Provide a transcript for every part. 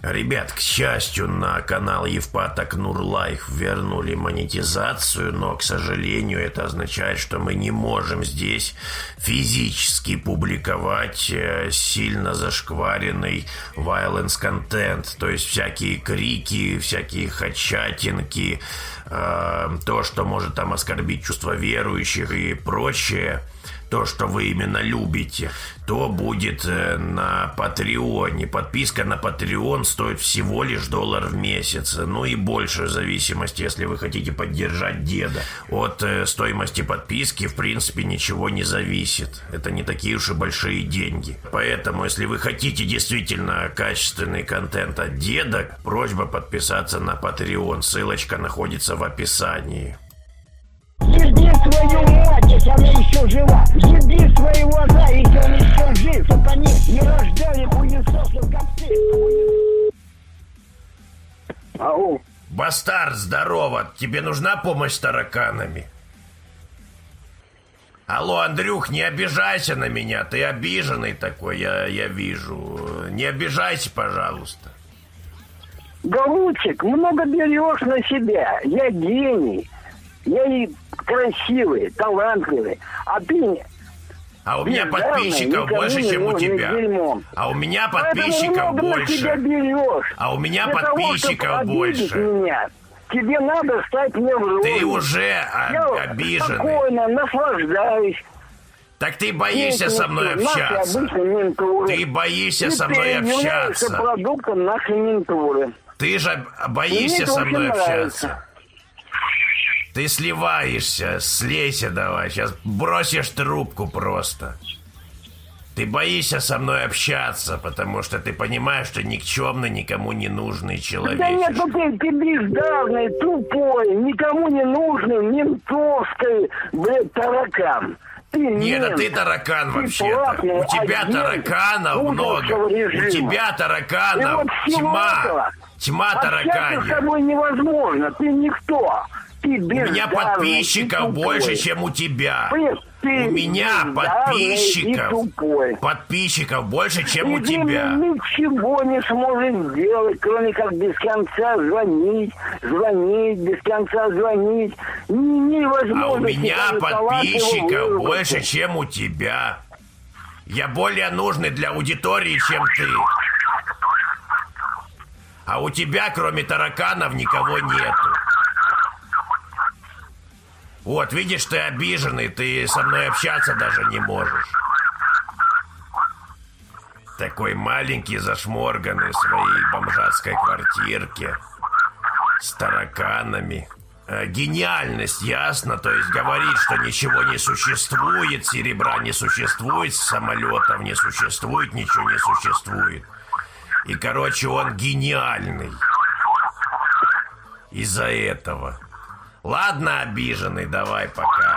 Ребят, к счастью, на канал Евпаток Нурлайф вернули монетизацию, но, к сожалению, это означает, что мы не можем здесь физически публиковать сильно зашкваренный violence content, то есть всякие крики, всякие хачатинки, то, что может там оскорбить чувства верующих и прочее. То, что вы именно любите, то будет на Патреоне. Подписка на Патреон стоит всего лишь $1 в месяц. Ну и больше, в зависимости, если вы хотите поддержать деда. От стоимости подписки, в принципе, ничего не зависит. Это не такие уж и большие деньги. Поэтому, если вы хотите действительно качественный контент от деда, просьба подписаться на Патреон. Ссылочка находится в описании. Еби свою мать, если она еще жива. Еби своего отца, если он еще жив. Чтоб они не рождали хуесосов копцы. Ау. Бастард, здорово. Тебе нужна помощь с тараканами? Алло, Андрюх, не обижайся на меня. Ты обиженный такой, я вижу. Не обижайся, пожалуйста. Голубчик, много берешь на себя. Я гений. Я и красивый, талантливый. А ты... А у меня подписчиков больше, чем у тебя. А у меня подписчиков больше. А у меня подписчиков больше. Меня, тебе надо стать мне в роль. Ты уже обиженный. Спокойно, наслаждаюсь. Так ты боишься со мной общаться. Ты боишься со мной общаться. Ты продуктом нашей ментуры. Ты же боишься со мной общаться. Ты сливаешься, слейся давай, сейчас бросишь трубку просто. Ты боишься со мной общаться, потому что ты понимаешь, что никчемный, никому не нужный человек. Да нет, ну ты бездарный, тупой, никому не нужный, ментовский, блядь, таракан. Нет, а ты таракан вообще-то. У тебя тараканов много. У тебя тараканов тьма. Тьма тараканья. С тобой невозможно, ты никто. У меня подписчиков больше, чем у тебя. У меня подписчиков больше, чем у тебя. Ты ничего не сможешь сделать, кроме как без конца звонить, без конца звонить. Невозможно. А у меня подписчиков больше, чем у тебя. Я более нужный для аудитории, чем ты. А у тебя, кроме тараканов, никого нету. Вот, видишь, ты обиженный, ты со мной общаться даже не можешь. Такой маленький, зашморганный в своей бомжатской квартирке. С тараканами. Гениальность, ясно? То есть говорит, что ничего не существует, серебра не существует, самолетов не существует, ничего не существует. И, короче, он гениальный. Из-за этого. Ладно, обиженный, давай, пока.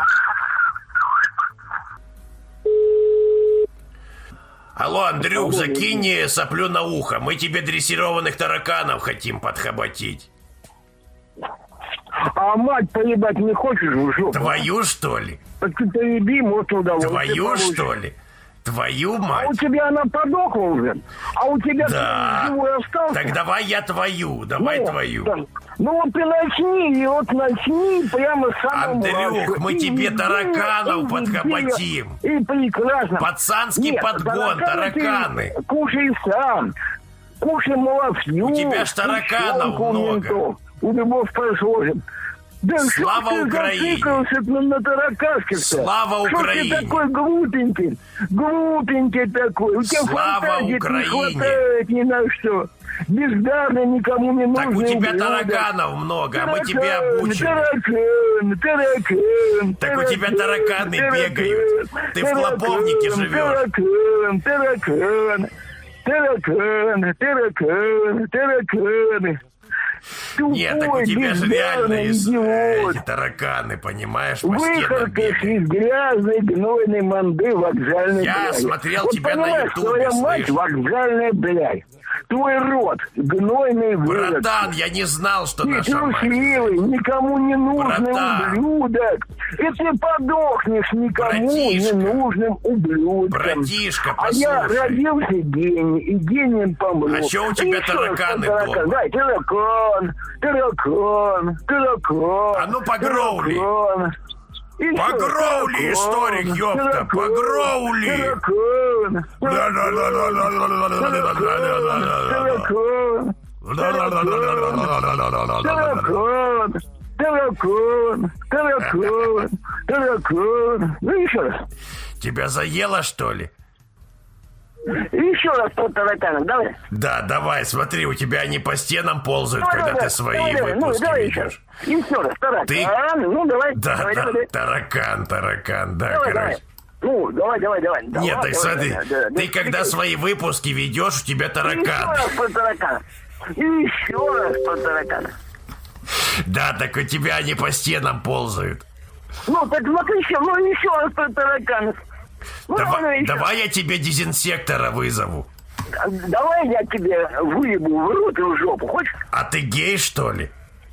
Алло, Андрюх, закинь соплю на ухо. Мы тебе дрессированных тараканов хотим подхоботить. А мать поебать не хочешь в жопу? Твою, что ли? Так ты поеби, может, удовольствие. Твою, что ли? Твою мать? А у тебя она подохла уже? А у тебя живой остался? Так давай я твою, давай твою. Да. Ну вот ты начни прямо с самого... Андрюх, мы тебе тараканов подхоботим. И прекрасно. Пацанский подгон, тараканы. Кушай сам. Кушай малофью. У тебя ж тараканов много. У любовь просложим. Да слава Украине! На таракашке-то. Слава Украине! Что ты такой глупенький такой? У тебя фантазии не хватает ни на что. Бездарный, никому не нужный. Так у тебя тараканов много, а мы тебя обучим. Таракан. Так у тебя тараканы бегают. Ты в клоповнике живешь. Тараканы. Нет, так у тебя же реально эти тараканы, понимаешь, по стенам бегают. Из грязной, гнойной манды вокзальной, Я смотрел вот тебя на Ютубе, твоя мать слышь. вокзальная, блядь. твой рот гнойный выродок. Братан, я не знал, что Ты наша мать. трусливый, никому не нужный Братан. ублюдок. И ты подохнешь никому не Братишка. нужным ублюдком. Братишка, А я послушай. родился гений, и гением помру. А чё у тебя И что, тараканы таракан? дома? Да, таракан. А ну, погроули. таракан. И что, Погроули, таракан, историк, ёпта, таракан, погроули. таракан, таракан. Ну еще раз. Тебя заело, что ли? Еще раз про тараканов, давай. Да, давай, смотри, у тебя они по стенам ползают, Давай, когда давай, ты свои давай, выпуски давай еще раз. ведешь. Еще раз, таракан. Ты- Ну, давай. Да, давай, да, давай. таракан, да, Давай, короче. давай. Ну, давай. Нет, Давай, так смотри, давай. ты когда свои выпуски ведешь, у тебя Еще таракан. раз про таракана. Еще раз про таракана. Да, так у тебя они по стенам ползают. Ну, так смотри еще раз про тараканов. Ну, Давай, еще. давай я тебе дезинсектора вызову. Давай я тебе выебу в рот и в жопу. Хочешь? А ты гей, что ли?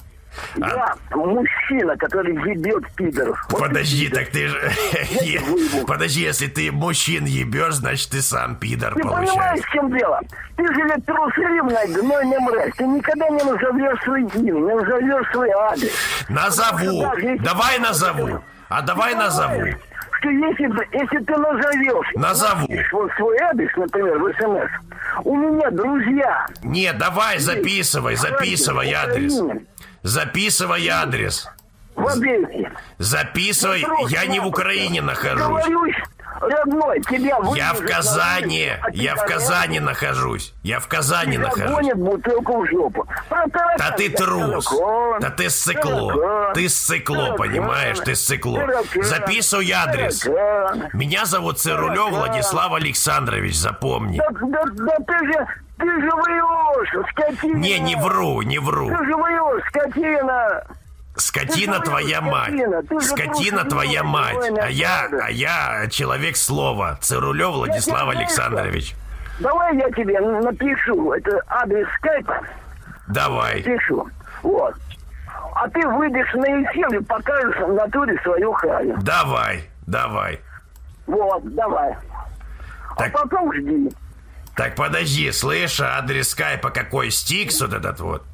Я мужчина, который ебет пидоров. Вот Подожди, ты так ты же... Я тебе выебу. Подожди, если ты мужчин ебешь, значит ты сам пидор, Ты понимаешь, получается. в чем дело? Ты же ведь трусливая, гнойная мразь. Ты никогда не назовешь свой имя, не назовешь свой адрес. Назову. Даже если- Давай назову. А давай назову. Что если ты назовешь... Назову. напишешь вот свой адрес, например, в СМС. У меня друзья. Не, давай, записывай адрес. Записывай адрес. В Одессе. Записывай. Я не в Украине нахожусь. Говорюсь, родной, тебя Я в Казани. Я в Казани нахожусь. Я в Казани нахожусь. Загонят бутылку в жопу. Да ты трус. Да ты ссыкло. Ты ссыкло, понимаешь? Ты ссыкло. Записывай адрес. Меня зовут Цирулев Владислав Александрович, запомни. Да ты же врешь, скотина. Не вру. Ты же врешь, скотина. Скотина Ты твоя мать. ты же Скотина трусливый, твоя мать. двойная А правда. я человек слова. Цирулев Владислав Я тебе Александрович. Давай я тебе напишу, это адрес скайпа, Давай. пишу, вот. А ты выйдешь на эфир и покажешь в натуре свою харю. Давай. Вот, давай. Так. А потом жди. Так, подожди, слышь, а адрес скайпа какой? Стикс вот этот вот?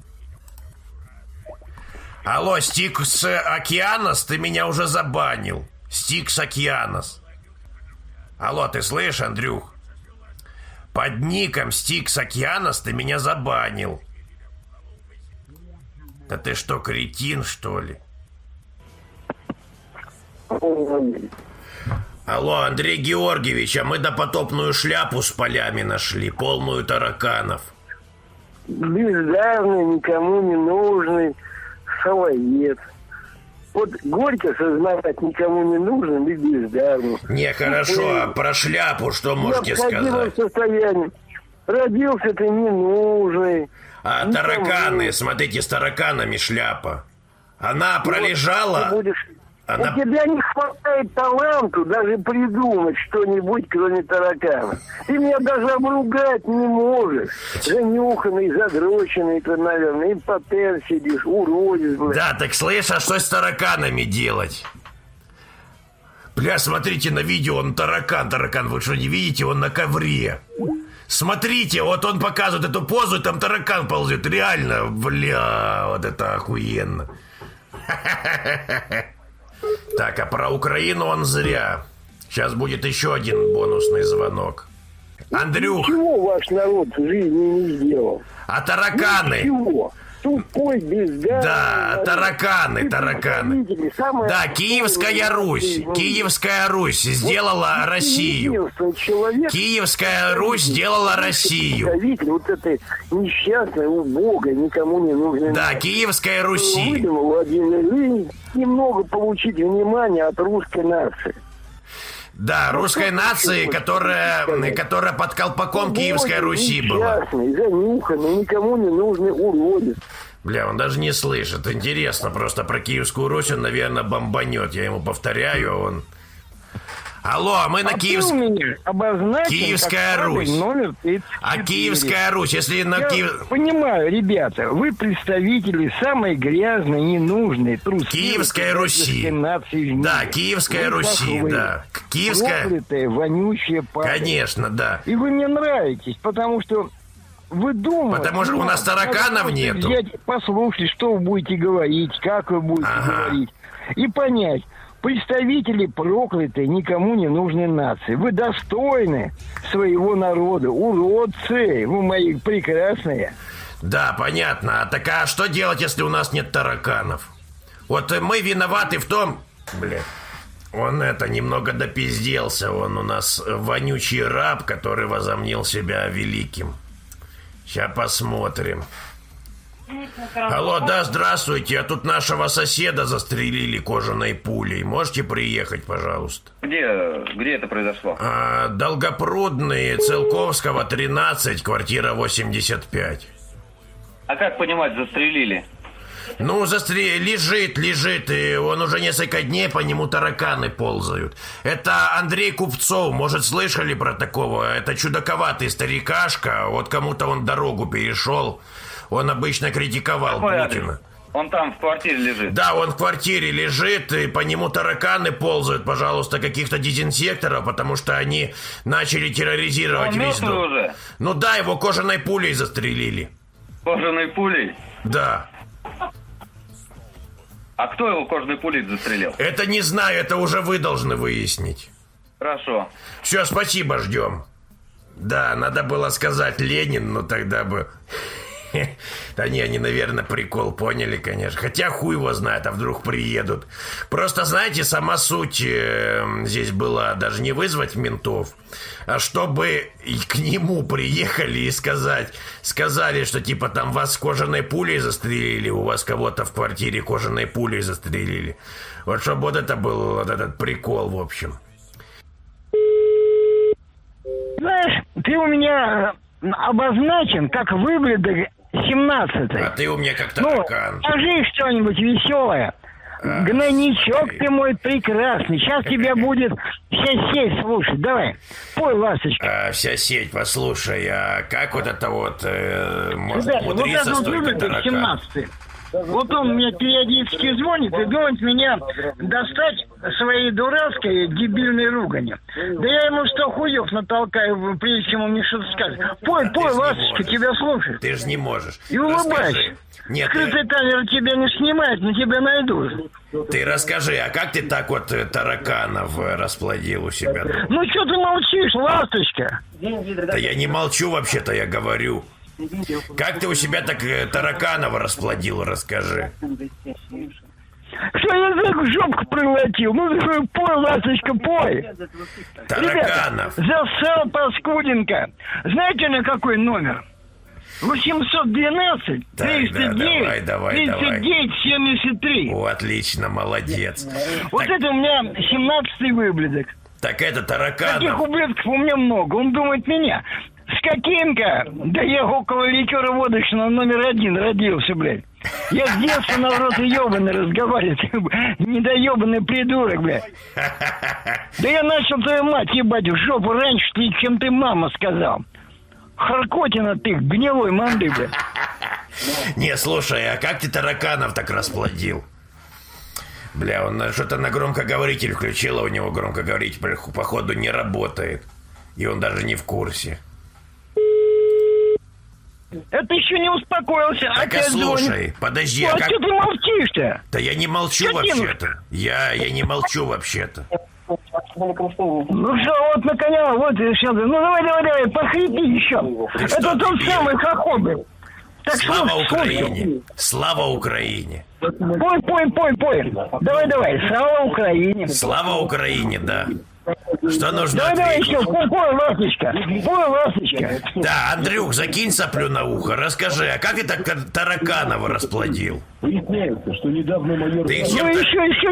Алло, Стикс Океанос, ты меня уже забанил. Стикс Океанос. Алло, ты слышишь, Андрюх? Под ником Стикс Океанос ты меня забанил. Да ты что, кретин, что ли? Алло, Андрей Георгиевич, а мы допотопную шляпу с полями нашли, полную тараканов. Бездарный, никому не нужный салоед. Вот горько сознавать никому не нужным и бездарным. Не, хорошо, а про шляпу что можете сказать? Состоянии. Родился ты ненужный. А никому. тараканы, смотрите, с тараканами шляпа. Она пролежала... Ты будешь... Она- У тебя не хватает таланту даже придумать что-нибудь, кроме таракана. Ты меня даже обругать не можешь. Занюханный, задроченный, ты, наверное, импотент сидишь, уродец, блядь. Да, так слышь, а что с тараканами делать? Бля, смотрите на видео, он таракан, вы что, не видите? Он на ковре. Смотрите, вот он показывает эту позу, и там таракан ползет. Реально, бля, вот это охуенно. Так, а про Украину он зря. Сейчас будет еще один бонусный звонок. Андрюх, Ничего ваш народ в жизни не сделал. а тараканы? Ничего. Тупой, бездарный. Да, тараканы. Самое Да, Киевская Русь сделала Россию. единственный человек, Киевская Русь сделала Россию. представитель вот этой несчастной, убогой, никому не нужной Да, нации. Киевская Руси. Выдумал Владимир Ленин немного получить внимание от русской нации. Да, русской нации, которая под колпаком Киевской Руси была. Несчастный, занюханный, никому не нужный уродец. Бля, он даже не слышит. Интересно, просто про Киевскую Русь он, наверное, бомбанет. Я ему повторяю, а он... Алло, мы на Киевск... Киевская Русь. Номер 34. А Киевская Русь, если на Я понимаю, ребята, вы представители самой грязной, ненужной, трусливой Киевской Руси. Нации в мире. Да, Киевская Руси, да. Киевская... Проклятая, вонючая падаль. Конечно, да. И вы мне нравитесь, потому что вы думаете... Потому что у нас тараканов нету. Послушать, что вы будете говорить, как вы будете говорить. И понять, представители проклятой, никому не нужной нации. Вы достойны своего народа. Уродцы! Вы мои прекрасные. Да, понятно. Так а что делать, если у нас нет тараканов? Вот мы виноваты в том... Блядь. Он немного допизделся. Он у нас вонючий раб, который возомнил себя великим. Сейчас посмотрим. Алло, да, здравствуйте. А тут нашего соседа застрелили кожаной пулей. Можете приехать, пожалуйста? Где это произошло? Долгопрудный, Целковского, 13, квартира 85. А как понимать, застрелили? Ну, лежит, и он уже несколько дней, по нему тараканы ползают. Это Андрей Купцов, может, слышали про такого? Это чудаковатый старикашка, вот кому-то он дорогу перешел. Он обычно критиковал Какой Путина. Адрес? Он там в квартире лежит? Да, он в квартире лежит, и по нему тараканы ползают. Пожалуйста, каких-то дезинсекторов, потому что они начали терроризировать весь дом. Уже? Ну да, его кожаной пулей застрелили. Кожаной пулей? Да. А кто его кожаной пулей застрелил? Это не знаю, это уже вы должны выяснить. Хорошо. Все, спасибо, ждем. Да, надо было сказать Ленин, но тогда бы... Да не, они, наверное, прикол поняли, конечно. Хотя хуй его знает, а вдруг приедут. Просто, знаете, сама суть здесь была даже не вызвать ментов, а чтобы к нему приехали и сказали, что типа там вас кожаной пулей застрелили, у вас кого-то в квартире кожаной пулей застрелили. Вот чтобы вот это был вот этот прикол, в общем. Знаешь, ты у меня обозначен как выглядок 17-й. А ты у меня как таракан. Скажи что-нибудь веселое. Гнойничок ты мой прекрасный. Сейчас тебя будет вся сеть слушать. Давай, пой, ласточка. Вся сеть, послушай, а как вот это вот можно Ребята, умудриться вот столько таракан? 17-й. Вот он мне периодически звонит и думает меня достать своей дурацкой дебильной руганью. Да я ему 100 хуев натолкаю, прежде чем он мне что-то скажет. Пой, ласточка, тебя слушает. Ты же не можешь. И улыбайся. Нет, скрытый камера тебя не снимает, но тебя найдут. Ты расскажи, а как ты так вот тараканов расплодил у себя? Ну что ты молчишь, ласточка? Да я не молчу вообще-то, я говорю. Как ты у себя так тараканов расплодил, расскажи. Что язык в жопку проглотил? Ну ты пой, ласточка, пой. Тараканов. Ребята, засал паскуденько. знаете, на какой номер? 812 309 39 73. О, отлично, молодец. Вот так, это у меня 17-й выблядок. Так это тараканов. Таких ублюдков у меня много. Он думает меня. Скотинка. Да я около ликера водочного номер 1 родился, блядь. Я с детства на рот ебаный разговаривать. Недоебанный придурок, блядь. Да я начал твою мать ебать в жопу раньше, чем ты мама сказал. Харкотина ты, гнилой манды, блядь. Не, слушай, а как ты тараканов так расплодил? Бля, он что-то на громкоговоритель включил, а у него громкоговоритель, походу, не работает. И он даже не в курсе. Это еще не успокоился. Так, а слушай, подожди, а что ты молчишь-то? Да я не молчу вообще-то. Я не молчу вообще-то. Ну что, вот на коня, вот сейчас. Ну давай, похрипи еще. Это тот самый хохол был. Слава Украине! Слава Украине! Пой. Давай. Слава Украине! Слава Украине, да. Что нужно Давай еще, пой, ласточка. Да, Андрюх, закинь соплю на ухо. Расскажи, а как это тараканов расплодил? Выясняется, что недавно майор... Ты Ну еще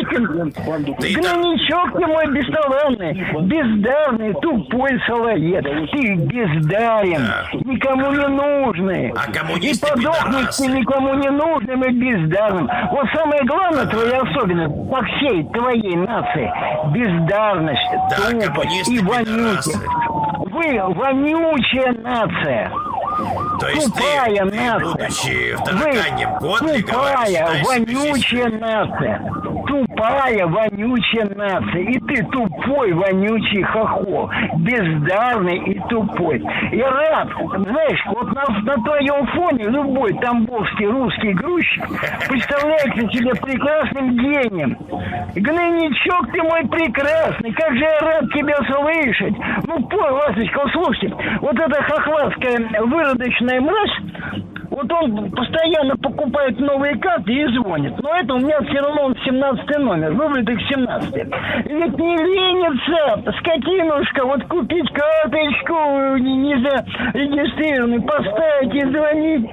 граничок ты мой бесталанный, бездарный, тупой салаед. Ты бездарен, никому не нужный. А И коммунисты подохнуть ты пидорасы. никому не нужным и бездарным. Вот самое главное твоя особенность по всей твоей нации — бездарность, Да, тупость коммунисты и вонючая. пидорасы. Вы вонючая нация. То есть Тупая ты, нация. будучи в тараканьем кодле, говоришь, тупая, что вонючая нация. Тупая, вонючая нация. И ты тупой, вонючий хохол. Бездарный и тупой. Я рад, знаешь, вот на твоем фоне любой тамбовский русский грузчик представляется себе прекрасным гением. Гнойничок ты мой прекрасный, как же я рад тебя слышать. Ну, пой, Васечка, вот слушайте, вот эта хохлатская выродочная мразь, вот он постоянно покупает новые карты и звонит. Но это у меня все равно 17 номер, выбрать их 17. Ведь не ленится, скотинушка, вот купить карточку не зарегистрированную, поставить и звонить.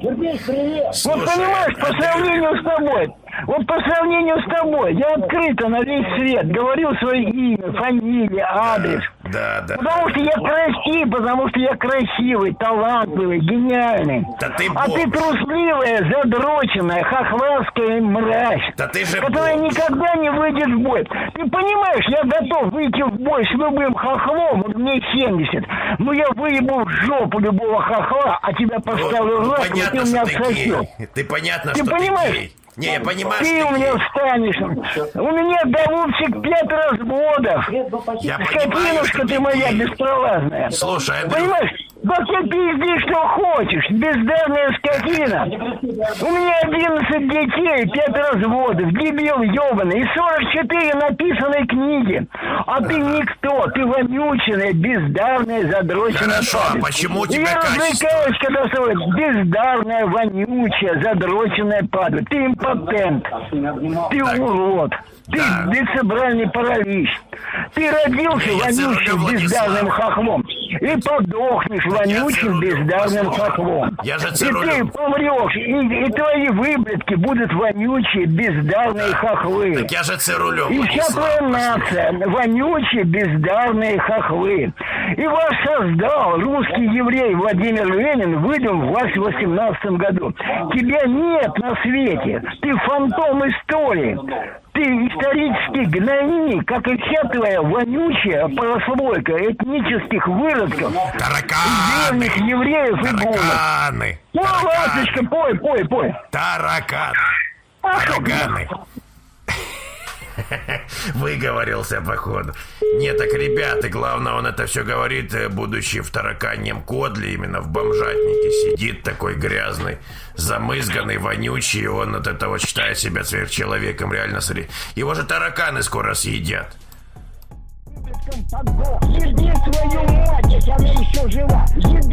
Слушай, Вот понимаешь, по сравнению с тобой, вот по сравнению с тобой, я открыто на весь свет говорил свое имя, фамилия, адрес. Да. Потому что я потому что я красивый, талантливый, гениальный. Да ты А ты бомж. трусливая, задроченная, хохлатская мразь, Да ты же которая бомж. никогда не выйдет в бой. Ты понимаешь, я готов выйти в бой с любым хохлом, вот мне 70. Но я выебу в жопу любого хохла, а тебя поставлю в лапу, и ты понятно, у меня что ты гей. отсосешь. Ты понятно, Ты что понимаешь? ты гей. Не, я понимаю, Ты что у ты меня гей. встанешь. У меня, голубчик, 5 разводов. Я понимаю, Скотинушка что ты моя гей. беспролазная. Слушай, Андрюх, Понимаешь? Да ты пизди, что хочешь, бездарная скотина. У меня 11 детей, 5 разводов, дебил ебаный, и 44 написанной книги. А ты никто, ты вонючая, бездарная, задроченная. Хорошо, а падаль. почему у И тебя я качество? развлекаюсь, когда свой бездарная, вонючая, задроченная падаль. Ты импотент, ты Так. урод, ты Да. децебральный паралич. Ты родился Не, я вонючим, цирулю, бездарным Владислав. хохлом. И подохнешь вонючим, цирулю, бездарным послушай. хохлом. Я же И цирулю. ты помрешь, и твои выблядки будут вонючие, бездарные хохлы. Так я же цирулю, И вся твоя Владислав. нация вонючие, бездарные хохлы. И вас создал русский еврей Владимир Ленин, выдал власть в 18 году. Тебя нет на свете. Ты фантом истории. Ты исторический гнойник, как и вся твоя вонючая прослойка этнических выродков, Тараканы. древних евреев и гунов. Тараканы. Ну, Ласточка, пой. Тараканы. Тараканы. Выговорился, походу. Нет, так, ребята, главное, он это все говорит, будучи в тараканьем кодле, именно в бомжатнике сидит такой грязный, замызганный, вонючий, и он от этого считает себя сверхчеловеком, реально, смотри. Его же тараканы скоро съедят. Еби свою мать, если она еще жива.